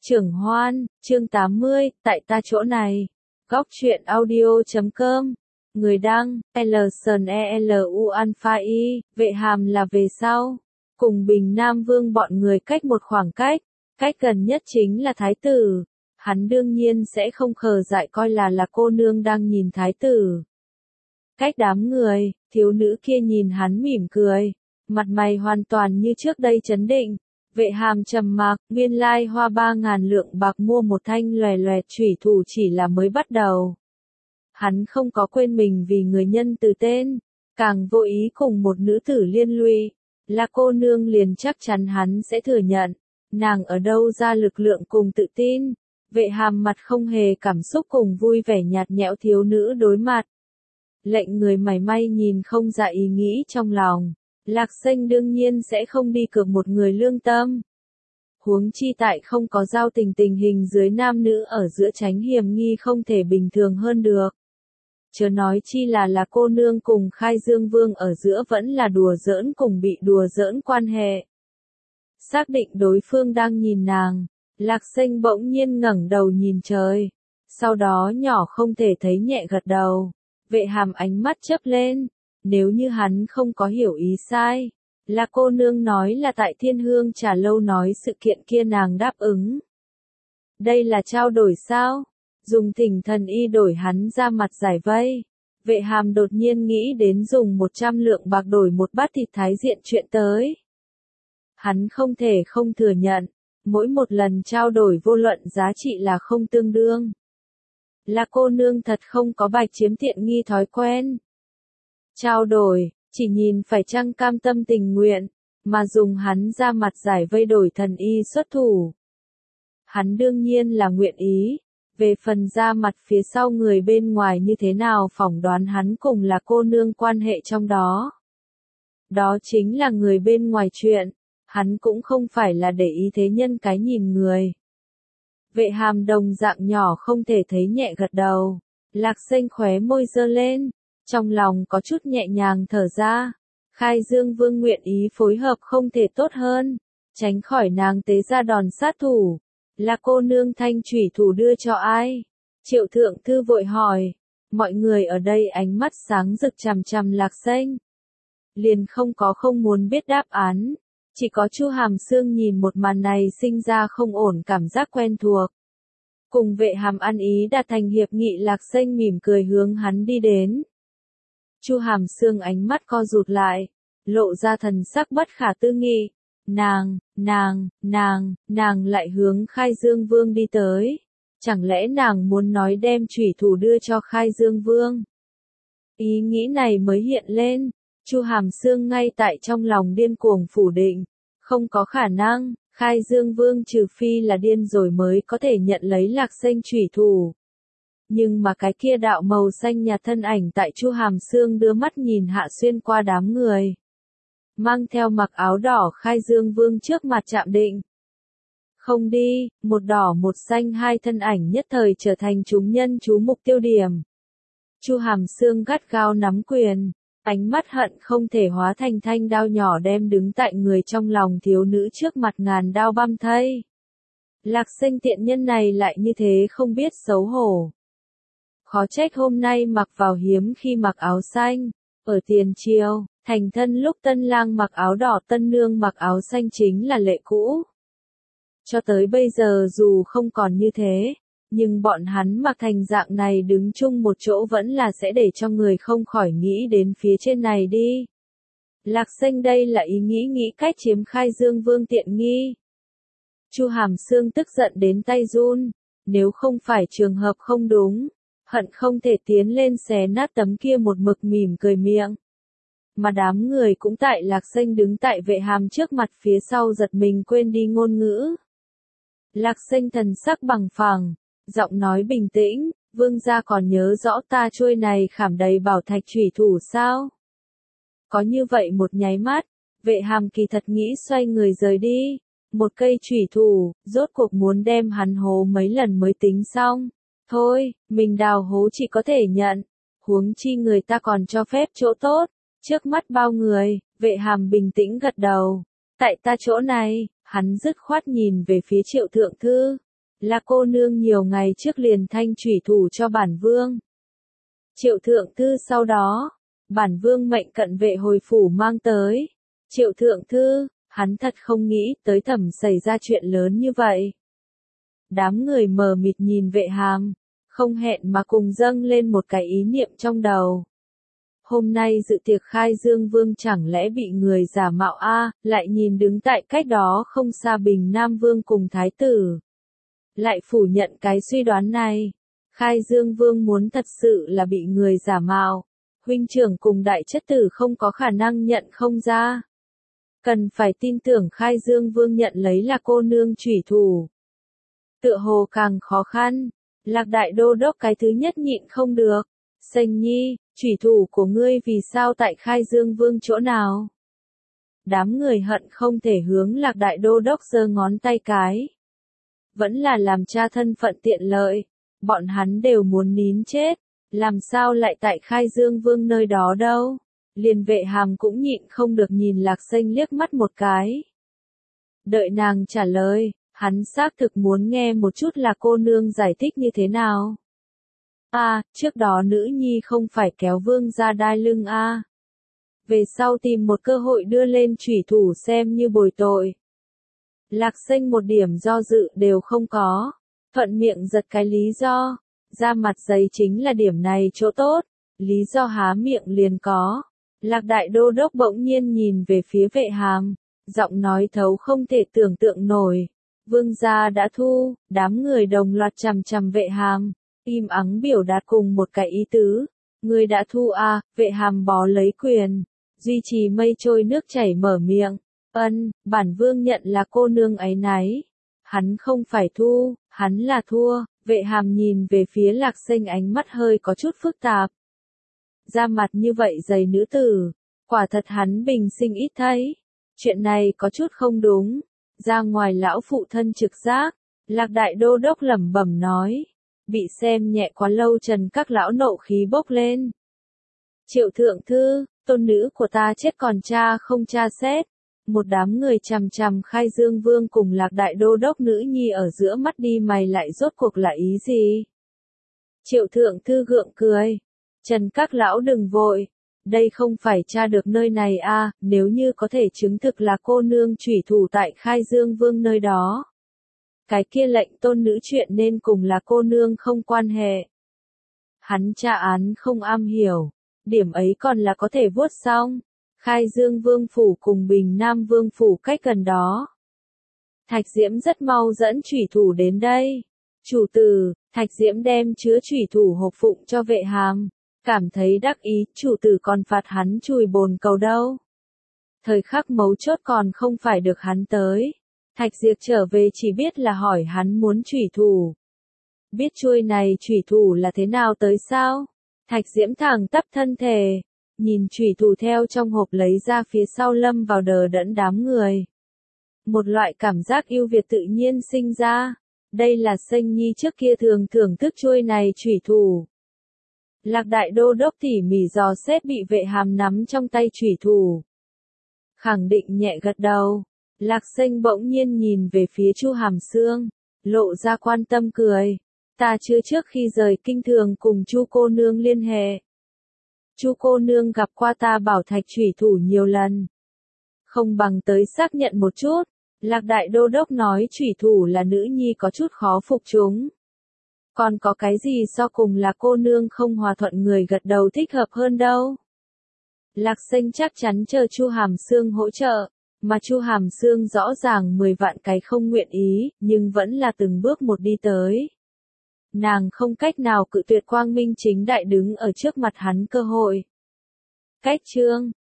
Trưởng Hoan, chương 80, tại ta chỗ này. Góc truyện audio.com. Người đăng, LSNELU Alpha Y, Vệ Hàm là về sau. Cùng Bình Nam Vương bọn người cách một khoảng cách. Cách gần nhất chính là Thái tử. Hắn đương nhiên sẽ không khờ dại coi là cô nương đang nhìn Thái tử. Cách đám người, thiếu nữ kia nhìn hắn mỉm cười. Mặt mày hoàn toàn như trước đây trấn định. Vệ Hàm trầm mặc, nguyên lai hoa 3.000 lượng bạc mua một thanh lòe lòe chủy thủ chỉ là mới bắt đầu. Hắn không có quên mình vì người nhân từ tên, càng vô ý cùng một nữ tử liên lụy, là cô nương liền chắc chắn hắn sẽ thừa nhận. Nàng ở đâu ra lực lượng cùng tự tin? Vệ Hàm mặt không hề cảm xúc cùng vui vẻ nhạt nhẽo thiếu nữ đối mặt. Lệnh người mảy may nhìn không ra ý nghĩ trong lòng. Lạc Xanh đương nhiên sẽ không đi cược một người lương tâm. Huống chi tại không có giao tình hình dưới nam nữ ở giữa tránh hiểm nghi không thể bình thường hơn được. Chớ nói chi là cô nương cùng Khai Dương Vương ở giữa vẫn là đùa giỡn cùng bị đùa giỡn quan hệ. Xác định đối phương đang nhìn nàng, Lạc Xanh bỗng nhiên ngẩng đầu nhìn trời. Sau đó nhỏ không thể thấy nhẹ gật đầu. Vệ Hàm ánh mắt chớp lên. Nếu như hắn không có hiểu ý sai, là cô nương nói là tại Thiên Hương Trà Lâu nói sự kiện kia nàng đáp ứng. Đây là trao đổi sao? Dùng Thỉnh Thần Y đổi hắn ra mặt giải vây. Vệ Hàm đột nhiên nghĩ đến dùng 100 lượng bạc đổi một bát thịt thái diện chuyện tới. Hắn không thể không thừa nhận, mỗi một lần trao đổi vô luận giá trị là không tương đương. Là cô nương thật không có bạch chiếm tiện nghi thói quen. Trao đổi, chỉ nhìn phải chăng cam tâm tình nguyện, mà dùng hắn ra mặt giải vây đổi thần y xuất thủ. Hắn đương nhiên là nguyện ý, về phần ra mặt phía sau người bên ngoài như thế nào phỏng đoán hắn cùng là cô nương quan hệ trong đó. Đó chính là người bên ngoài chuyện, hắn cũng không phải là để ý thế nhân cái nhìn người. Vệ Hàm đồng dạng nhỏ không thể thấy nhẹ gật đầu, Lạc Xanh khóe môi giơ lên. Trong lòng có chút nhẹ nhàng thở ra, Khai Dương Vương nguyện ý phối hợp không thể tốt hơn, tránh khỏi nàng tế ra đòn sát thủ. Là cô nương thanh chủy thủ đưa cho ai? Triệu thượng thư vội hỏi, mọi người ở đây ánh mắt sáng rực chằm chằm Lạc Xanh. Liền không muốn biết đáp án, chỉ có Chu Hàm Sương nhìn một màn này sinh ra không ổn cảm giác quen thuộc. Cùng Vệ Hàm ăn ý đạt thành hiệp nghị Lạc Xanh mỉm cười hướng hắn đi đến. Chu Hàm Sương ánh mắt co rụt lại, lộ ra thần sắc bất khả tư nghị. Nàng lại hướng Khai Dương Vương đi tới. Chẳng lẽ nàng muốn nói đem chủy thủ đưa cho Khai Dương Vương? Ý nghĩ này mới hiện lên, Chu Hàm Sương ngay tại trong lòng điên cuồng phủ định. Không có khả năng, Khai Dương Vương trừ phi là điên rồi mới có thể nhận lấy Lạc Xanh chủy thủ. Nhưng mà cái kia đạo màu xanh nhạt thân ảnh tại Chu Hàm Sương đưa mắt nhìn hạ xuyên qua đám người. Mang theo mặc áo đỏ Khai Dương Vương trước mặt chạm định. Không đi, một đỏ một xanh hai thân ảnh nhất thời trở thành chúng nhân chú mục tiêu điểm. Chu Hàm Sương gắt gao nắm quyền, ánh mắt hận không thể hóa thành thanh đao nhỏ đem đứng tại người trong lòng thiếu nữ trước mặt ngàn đao băm thây. Lạc Xanh tiện nhân này lại như thế không biết xấu hổ. Khó trách hôm nay mặc vào hiếm khi mặc áo xanh. Ở tiền triều, thành thân lúc tân lang mặc áo đỏ tân nương mặc áo xanh chính là lệ cũ. Cho tới bây giờ dù không còn như thế, nhưng bọn hắn mặc thành dạng này đứng chung một chỗ vẫn là sẽ để cho người không khỏi nghĩ đến phía trên này đi. Lạc Xanh đây là ý nghĩ cách chiếm Khai Dương Vương tiện nghi. Chu Hàm Sương tức giận đến tay run, nếu không phải trường hợp không đúng. Hận không thể tiến lên xé nát tấm kia một mực mỉm cười miệng. Mà đám người cũng tại Lạc Xanh đứng tại Vệ Hàm trước mặt phía sau giật mình quên đi ngôn ngữ. Lạc Xanh thần sắc bằng phẳng, giọng nói bình tĩnh, vương gia còn nhớ rõ ta trôi này khảm đầy bảo thạch chủy thủ sao? Có như vậy một nháy mắt, Vệ Hàm kỳ thật nghĩ xoay người rời đi. Một cây chủy thủ, rốt cuộc muốn đem hắn hố mấy lần mới tính xong. Thôi, mình đào hố chỉ có thể nhận, huống chi người ta còn cho phép chỗ tốt, trước mắt bao người, Vệ Hàm bình tĩnh gật đầu. Tại ta chỗ này, hắn dứt khoát nhìn về phía Triệu thượng thư, Là cô nương nhiều ngày trước liền thanh chủy thủ cho bản vương. Triệu thượng thư sau đó, bản vương mệnh cận vệ hồi phủ mang tới. Triệu thượng thư, hắn thật không nghĩ tới Thẩm xảy ra chuyện lớn như vậy. Đám người mờ mịt nhìn Vệ Hàm, không hẹn mà cùng dâng lên một cái ý niệm trong đầu. Hôm nay dự tiệc khai dương vương chẳng lẽ bị người giả mạo lại nhìn đứng tại cách đó không xa Bình Nam Vương cùng Thái tử. Lại phủ nhận cái suy đoán này. Khai dương vương muốn thật sự là bị người giả mạo. Huynh trưởng cùng đại chất tử không có khả năng nhận không ra. Cần phải tin tưởng khai dương vương nhận lấy là cô nương chủy thủ. Tựa hồ càng khó khăn. Lạc đại đô đốc cái thứ nhất nhịn không được. Sành nhi, chủy thủ của ngươi vì sao tại khai dương vương chỗ nào? Đám người hận không thể hướng lạc đại đô đốc giơ ngón tay cái. Vẫn là làm cha thân phận tiện lợi. Bọn hắn đều muốn nín chết. Làm sao lại tại khai dương vương nơi đó đâu? Liền Vệ Hàm cũng nhịn không được nhìn Lạc Xanh liếc mắt một cái. Đợi nàng trả lời, hắn xác thực muốn nghe một chút là cô nương giải thích như thế nào. Trước đó nữ nhi không phải kéo vương ra đai lưng Về sau tìm một cơ hội đưa lên chủy thủ xem như bồi tội. Lạc Xanh một điểm do dự đều không có. Thuận miệng giật cái lý do. Ra mặt giấy chính là điểm này chỗ tốt. Lý do há miệng liền có. Lạc đại đô đốc bỗng nhiên nhìn về phía Vệ Hàm. Giọng nói thấu không thể tưởng tượng nổi. Vương gia đã thu, đám người đồng loạt chằm chằm Vệ Hàm. Im ắng biểu đạt cùng một cái ý tứ. Người đã thu Vệ Hàm bó lấy quyền. Duy trì mây trôi nước chảy mở miệng. Bản vương nhận là cô nương ấy náy. Hắn không phải thu, hắn là thua. Vệ Hàm nhìn về phía Lạc Xanh ánh mắt hơi có chút phức tạp. Ra mặt như vậy dày nữ tử. Quả thật hắn bình sinh ít thấy. Chuyện này có chút không đúng. Ra ngoài lão phụ thân trực giác. Lạc đại đô đốc lẩm bẩm nói. Bị xem nhẹ quá lâu Trần các lão nộ khí bốc lên. Triệu thượng thư, tôn nữ của ta chết còn cha không cha xét. Một đám người chằm chằm khai dương vương cùng Lạc đại đô đốc nữ nhi ở giữa mắt đi mày lại rốt cuộc là ý gì? Triệu thượng thư gượng cười. Trần các lão đừng vội. Đây không phải tra được nơi này nếu như có thể chứng thực là cô nương chủy thủ tại khai dương vương nơi đó. Cái kia lệnh tôn nữ chuyện nên cùng là cô nương không quan hệ. Hắn tra án không am hiểu. Điểm ấy còn là có thể vuốt xong. Khai dương vương phủ cùng Bình Nam vương phủ cách gần đó. Thạch Diễm rất mau dẫn chủy thủ đến đây. Chủ tử, Thạch Diễm đem chứa chủy thủ hộp phụng cho Vệ Hàm. Cảm thấy đắc ý, chủ tử còn phạt hắn chùi bồn cầu đâu. Thời khắc mấu chốt còn không phải được hắn tới. Thạch Diệp trở về chỉ biết là hỏi hắn muốn chủy thủ. Biết chuôi này chủy thủ là thế nào tới sao? Thạch Diễm thẳng tắp thân thể. Nhìn chủy thủ theo trong hộp lấy ra phía sau lâm vào đờ đẫn đám người. Một loại cảm giác yêu Việt tự nhiên sinh ra. Đây là Xanh Nhi trước kia thường thưởng thức chuôi này chủy thủ. Lạc đại đô đốc tỉ mỉ dò xét bị Vệ Hàm nắm trong tay chủy thủ. Khẳng định nhẹ gật đầu. Lạc Xanh bỗng nhiên nhìn về phía Chu Hàm Sương, lộ ra quan tâm cười. Ta chưa trước khi rời kinh thường cùng Chu cô nương liên hệ. Chu cô nương gặp qua ta bảo thạch chủy thủ nhiều lần. Không bằng tới xác nhận một chút. Lạc đại đô đốc nói chủy thủ là nữ nhi có chút khó phục chúng. Còn có cái gì so cùng là cô nương không hòa thuận người gật đầu thích hợp hơn đâu. Lạc Xanh chắc chắn chờ Chu Hàm Sương hỗ trợ, mà Chu Hàm Sương rõ ràng 10 vạn cái không nguyện ý, nhưng vẫn là từng bước một đi tới. Nàng không cách nào cự tuyệt quang minh chính đại đứng ở trước mặt hắn cơ hội. Cách chương